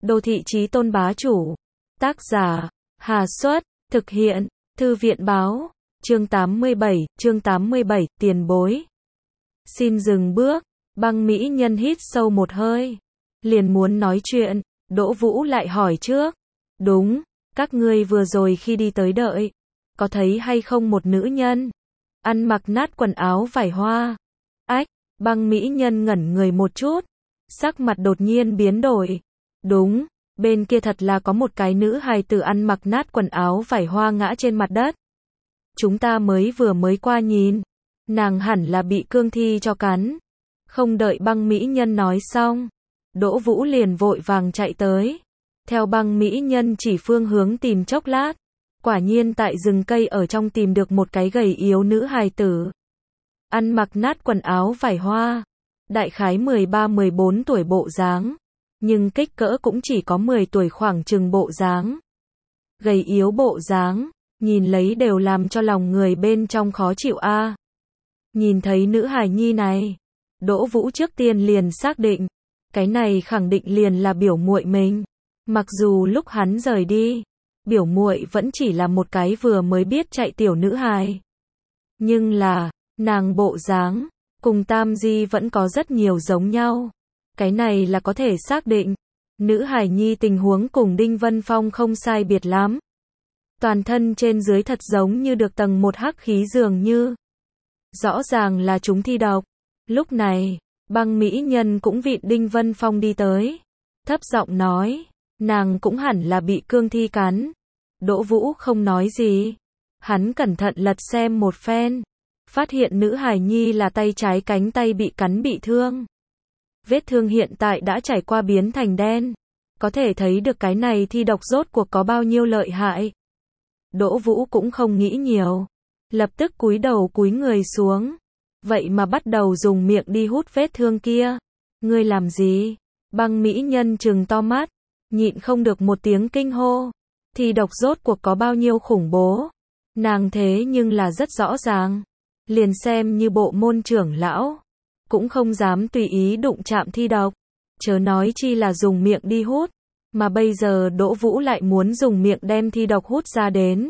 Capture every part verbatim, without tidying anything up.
Đô thị chí tôn bá chủ. Tác giả, Hà Xuất, thực hiện, Thư viện báo, chương tám mươi bảy, chương tám mươi bảy, tiền bối. Xin dừng bước, băng mỹ nhân hít sâu một hơi. Liền muốn nói chuyện, Đỗ Vũ lại hỏi trước. Đúng, các ngươi vừa rồi khi đi tới đợi, có thấy hay không một nữ nhân, ăn mặc nát quần áo vải hoa. Ách, băng mỹ nhân ngẩn người một chút, sắc mặt đột nhiên biến đổi. Đúng, bên kia thật là có một cái nữ hài tử ăn mặc nát quần áo vải hoa ngã trên mặt đất. Chúng ta mới vừa mới qua nhìn, nàng hẳn là bị cương thi cho cắn. Không đợi băng mỹ nhân nói xong, Đỗ Vũ liền vội vàng chạy tới. Theo băng mỹ nhân chỉ phương hướng tìm chốc lát, quả nhiên tại rừng cây ở trong tìm được một cái gầy yếu nữ hài tử. Ăn mặc nát quần áo vải hoa, đại khái mười ba mười bốn tuổi bộ dáng, nhưng kích cỡ cũng chỉ có mười tuổi khoảng chừng bộ dáng. Gầy yếu bộ dáng, nhìn lấy đều làm cho lòng người bên trong khó chịu a. À. Nhìn thấy nữ hài nhi này, Đỗ Vũ trước tiên liền xác định, cái này khẳng định liền là biểu muội mình. Mặc dù lúc hắn rời đi, biểu muội vẫn chỉ là một cái vừa mới biết chạy tiểu nữ hài. Nhưng là, nàng bộ dáng, cùng Tam Di vẫn có rất nhiều giống nhau. Cái này là có thể xác định, nữ hài nhi tình huống cùng Đinh Vân Phong không sai biệt lắm. Toàn thân trên dưới thật giống như được tầng một hắc khí dường như. Rõ ràng là chúng thi độc. Lúc này, băng mỹ nhân cũng vịn Đinh Vân Phong đi tới. Thấp giọng nói, nàng cũng hẳn là bị cương thi cắn. Đỗ Vũ không nói gì. Hắn cẩn thận lật xem một phen. Phát hiện nữ hài nhi là tay trái cánh tay bị cắn bị thương. Vết thương hiện tại đã trải qua biến thành đen. Có thể thấy được cái này thi độc rốt cuộc có bao nhiêu lợi hại. Đỗ Vũ cũng không nghĩ nhiều. Lập tức cúi đầu cúi người xuống. Vậy mà bắt đầu dùng miệng đi hút vết thương kia. Ngươi làm gì? Băng mỹ nhân trừng to mắt. Nhịn không được một tiếng kinh hô. Thi độc rốt cuộc có bao nhiêu khủng bố. Nàng thế nhưng là rất rõ ràng. Liền xem như bộ môn trưởng lão, cũng không dám tùy ý đụng chạm thi độc. Chớ nói chi là dùng miệng đi hút. Mà bây giờ Đỗ Vũ lại muốn dùng miệng đem thi độc hút ra đến.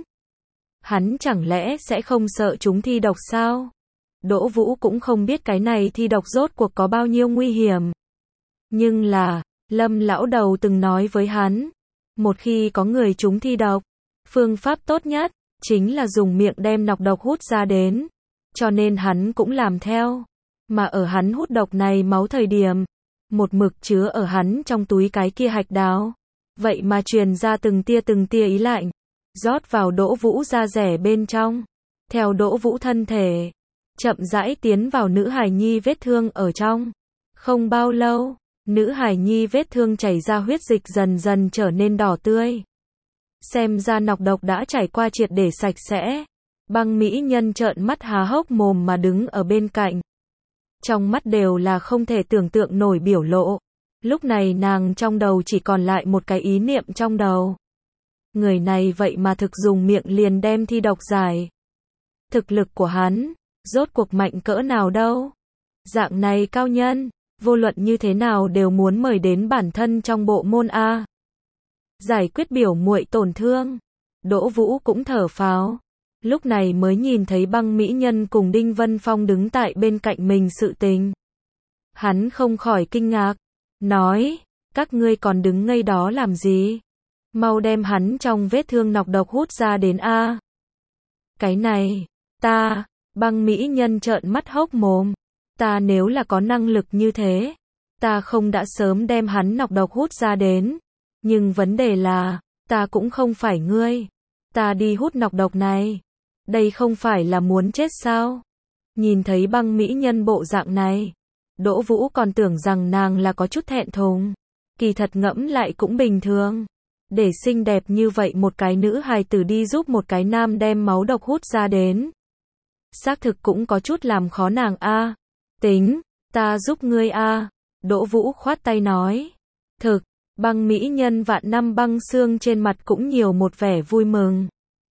Hắn chẳng lẽ sẽ không sợ chúng thi độc sao? Đỗ Vũ cũng không biết cái này thi độc rốt cuộc có bao nhiêu nguy hiểm. Nhưng là, Lâm lão đầu từng nói với hắn, một khi có người trúng thi độc, phương pháp tốt nhất chính là dùng miệng đem nọc độc hút ra đến. Cho nên hắn cũng làm theo. Mà ở hắn hút độc này máu thời điểm, một mực chứa ở hắn trong túi cái kia hạch đào. Vậy mà truyền ra từng tia từng tia ý lạnh, rót vào Đỗ Vũ da rẻ bên trong. Theo Đỗ Vũ thân thể, chậm rãi tiến vào nữ hài nhi vết thương ở trong. Không bao lâu, nữ hài nhi vết thương chảy ra huyết dịch dần dần trở nên đỏ tươi. Xem ra nọc độc đã trải qua triệt để sạch sẽ. Băng mỹ nhân trợn mắt há hốc mồm mà đứng ở bên cạnh. Trong mắt đều là không thể tưởng tượng nổi biểu lộ. Lúc này nàng trong đầu chỉ còn lại một cái ý niệm trong đầu. Người này vậy mà thực dùng miệng liền đem thi độc giải. Thực lực của hắn, rốt cuộc mạnh cỡ nào đâu. Dạng này cao nhân, vô luận như thế nào đều muốn mời đến bản thân trong bộ môn A. Giải quyết biểu muội tổn thương. Đỗ Vũ cũng thở phào. Lúc này mới nhìn thấy băng mỹ nhân cùng Đinh Vân Phong đứng tại bên cạnh mình sự tình. Hắn không khỏi kinh ngạc. Nói, các ngươi còn đứng ngây đó làm gì? Mau đem hắn trong vết thương nọc độc hút ra đến A. Cái này, ta, băng mỹ nhân trợn mắt hốc mồm. Ta nếu là có năng lực như thế, ta không đã sớm đem hắn nọc độc hút ra đến. Nhưng vấn đề là, ta cũng không phải ngươi. Ta đi hút nọc độc này. Đây không phải là muốn chết sao? Nhìn thấy băng mỹ nhân bộ dạng này, Đỗ Vũ còn tưởng rằng nàng là có chút thẹn thùng. Kỳ thật ngẫm lại cũng bình thường. Để xinh đẹp như vậy một cái nữ hài tử đi giúp một cái nam đem máu độc hút ra đến. Xác thực cũng có chút làm khó nàng a. À. Tính, ta giúp ngươi a. À. Đỗ Vũ khoát tay nói. Thực, băng mỹ nhân vạn năm băng xương trên mặt cũng nhiều một vẻ vui mừng.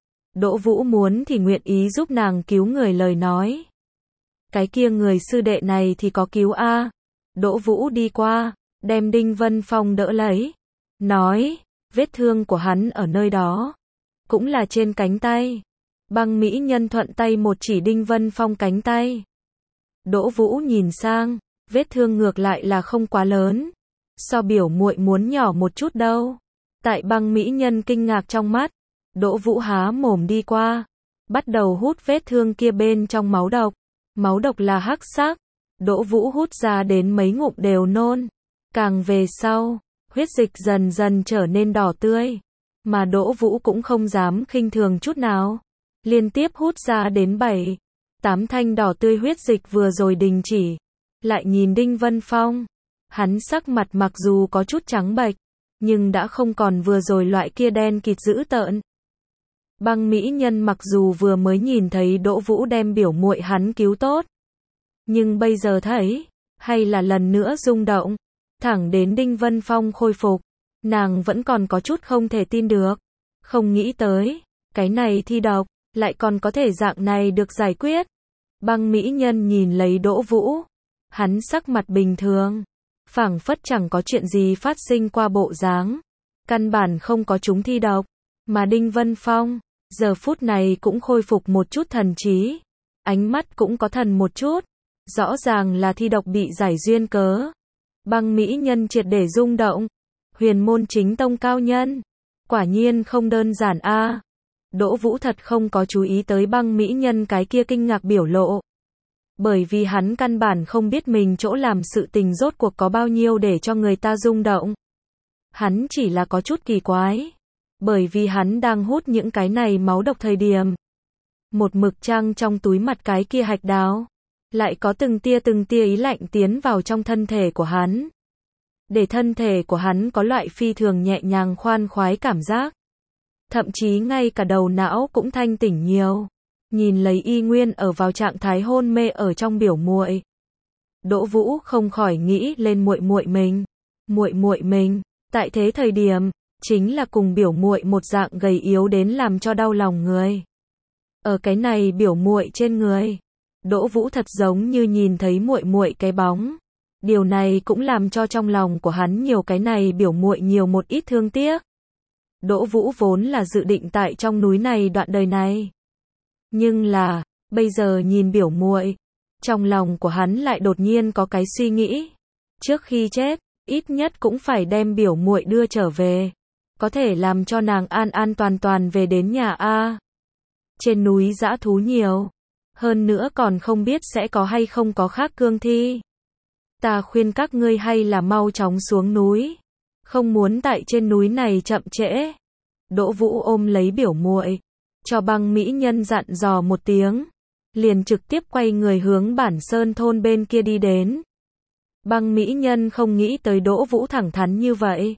Đỗ Vũ muốn thì nguyện ý giúp nàng cứu người lời nói. Cái kia người sư đệ này thì có cứu a. Đỗ Vũ đi qua, đem Đinh Vân Phong đỡ lấy. nói, vết thương của hắn ở nơi đó, cũng là trên cánh tay. Băng mỹ nhân thuận tay một chỉ Đinh Vân Phong cánh tay. Đỗ Vũ nhìn sang, vết thương ngược lại là không quá lớn, so biểu muội muốn nhỏ một chút đâu. Tại băng mỹ nhân kinh ngạc trong mắt, Đỗ Vũ há mồm đi qua, bắt đầu hút vết thương kia bên trong máu độc. Máu độc là hắc sắc, Đỗ Vũ hút ra đến mấy ngụm đều nôn. Càng về sau, huyết dịch dần dần trở nên đỏ tươi, mà Đỗ Vũ cũng không dám khinh thường chút nào. Liên tiếp hút ra đến bảy, tám thanh đỏ tươi huyết dịch vừa rồi đình chỉ. Lại nhìn Đinh Vân Phong, hắn sắc mặt mặc dù có chút trắng bệch, nhưng đã không còn vừa rồi loại kia đen kịt dữ tợn. Băng mỹ nhân mặc dù vừa mới nhìn thấy Đỗ Vũ đem biểu muội hắn cứu tốt, nhưng bây giờ thấy, hay là lần nữa rung động, thẳng đến Đinh Vân Phong khôi phục, nàng vẫn còn có chút không thể tin được, không nghĩ tới, cái này thi độc, lại còn có thể dạng này được giải quyết. Băng mỹ nhân nhìn lấy Đỗ Vũ, hắn sắc mặt bình thường, phảng phất chẳng có chuyện gì phát sinh qua bộ dáng, căn bản không có chúng thi độc, mà Đinh Vân Phong, giờ phút này cũng khôi phục một chút thần trí, ánh mắt cũng có thần một chút, rõ ràng là thi độc bị giải duyên cớ. Băng mỹ nhân triệt để rung động, huyền môn chính tông cao nhân, quả nhiên không đơn giản a. À. Đỗ Vũ thật không có chú ý tới băng mỹ nhân cái kia kinh ngạc biểu lộ, bởi vì hắn căn bản không biết mình chỗ làm sự tình rốt cuộc có bao nhiêu để cho người ta rung động. Hắn chỉ là có chút kỳ quái, bởi vì hắn đang hút những cái này máu độc thời điểm, một mực trăng trong túi mặt cái kia hạch đào, lại có từng tia từng tia ý lạnh tiến vào trong thân thể của hắn, để thân thể của hắn có loại phi thường nhẹ nhàng khoan khoái cảm giác, thậm chí ngay cả đầu não cũng thanh tỉnh nhiều. Nhìn lấy y nguyên ở vào trạng thái hôn mê ở trong biểu muội, Đỗ Vũ không khỏi nghĩ lên muội muội mình, muội muội mình, tại thế thời điểm, chính là cùng biểu muội một dạng gầy yếu đến làm cho đau lòng người. Ở cái này biểu muội trên người, Đỗ Vũ thật giống như nhìn thấy muội muội cái bóng. Điều này cũng làm cho trong lòng của hắn nhiều cái này biểu muội nhiều một ít thương tiếc. Đỗ Vũ vốn là dự định tại trong núi này đoạn đời này, nhưng là, bây giờ nhìn biểu muội, trong lòng của hắn lại đột nhiên có cái suy nghĩ. Trước khi chết, ít nhất cũng phải đem biểu muội đưa trở về. Có thể làm cho nàng an an toàn toàn về đến nhà a. Trên núi dã thú nhiều. Hơn nữa còn không biết sẽ có hay không có khác cương thi. Ta khuyên các ngươi hay là mau chóng xuống núi. Không muốn tại trên núi này chậm trễ. Đỗ Vũ ôm lấy biểu muội, cho băng mỹ nhân dặn dò một tiếng, liền trực tiếp quay người hướng bản sơn thôn bên kia đi đến. Băng mỹ nhân không nghĩ tới Đỗ Vũ thẳng thắn như vậy.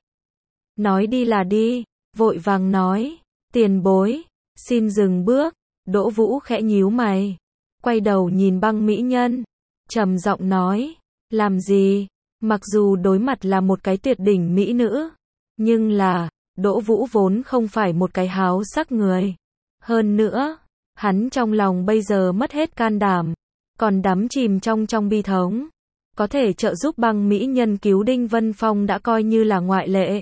Nói đi là đi, vội vàng nói, tiền bối, xin dừng bước. Đỗ Vũ khẽ nhíu mày, quay đầu nhìn băng mỹ nhân, trầm giọng nói, làm gì? Mặc dù đối mặt là một cái tuyệt đỉnh mỹ nữ, nhưng là, Đỗ Vũ vốn không phải một cái háo sắc người. Hơn nữa, hắn trong lòng bây giờ mất hết can đảm, còn đắm chìm trong trong bi thống. Có thể trợ giúp băng mỹ nhân cứu Đinh Vân Phong đã coi như là ngoại lệ.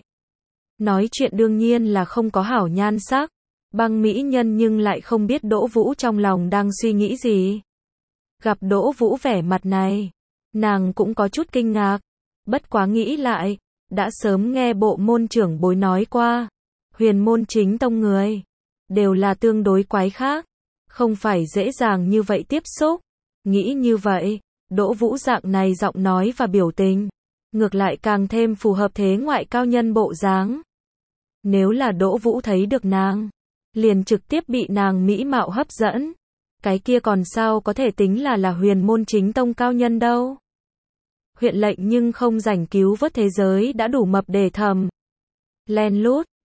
Nói chuyện đương nhiên là không có hảo nhan sắc. Băng mỹ nhân nhưng lại không biết Đỗ Vũ trong lòng đang suy nghĩ gì. Gặp Đỗ Vũ vẻ mặt này, nàng cũng có chút kinh ngạc. Bất quá nghĩ lại, đã sớm nghe bộ môn trưởng bối nói qua, huyền môn chính tông người đều là tương đối quái khác, không phải dễ dàng như vậy tiếp xúc. Nghĩ như vậy, Đỗ Vũ dạng này giọng nói và biểu tình, ngược lại càng thêm phù hợp thế ngoại cao nhân bộ dáng. Nếu là Đỗ Vũ thấy được nàng, liền trực tiếp bị nàng mỹ mạo hấp dẫn, cái kia còn sao có thể tính là là huyền môn chính tông cao nhân đâu. Huyện lệnh nhưng không rảnh cứu vớt thế giới đã đủ mập để thầm. Len lút,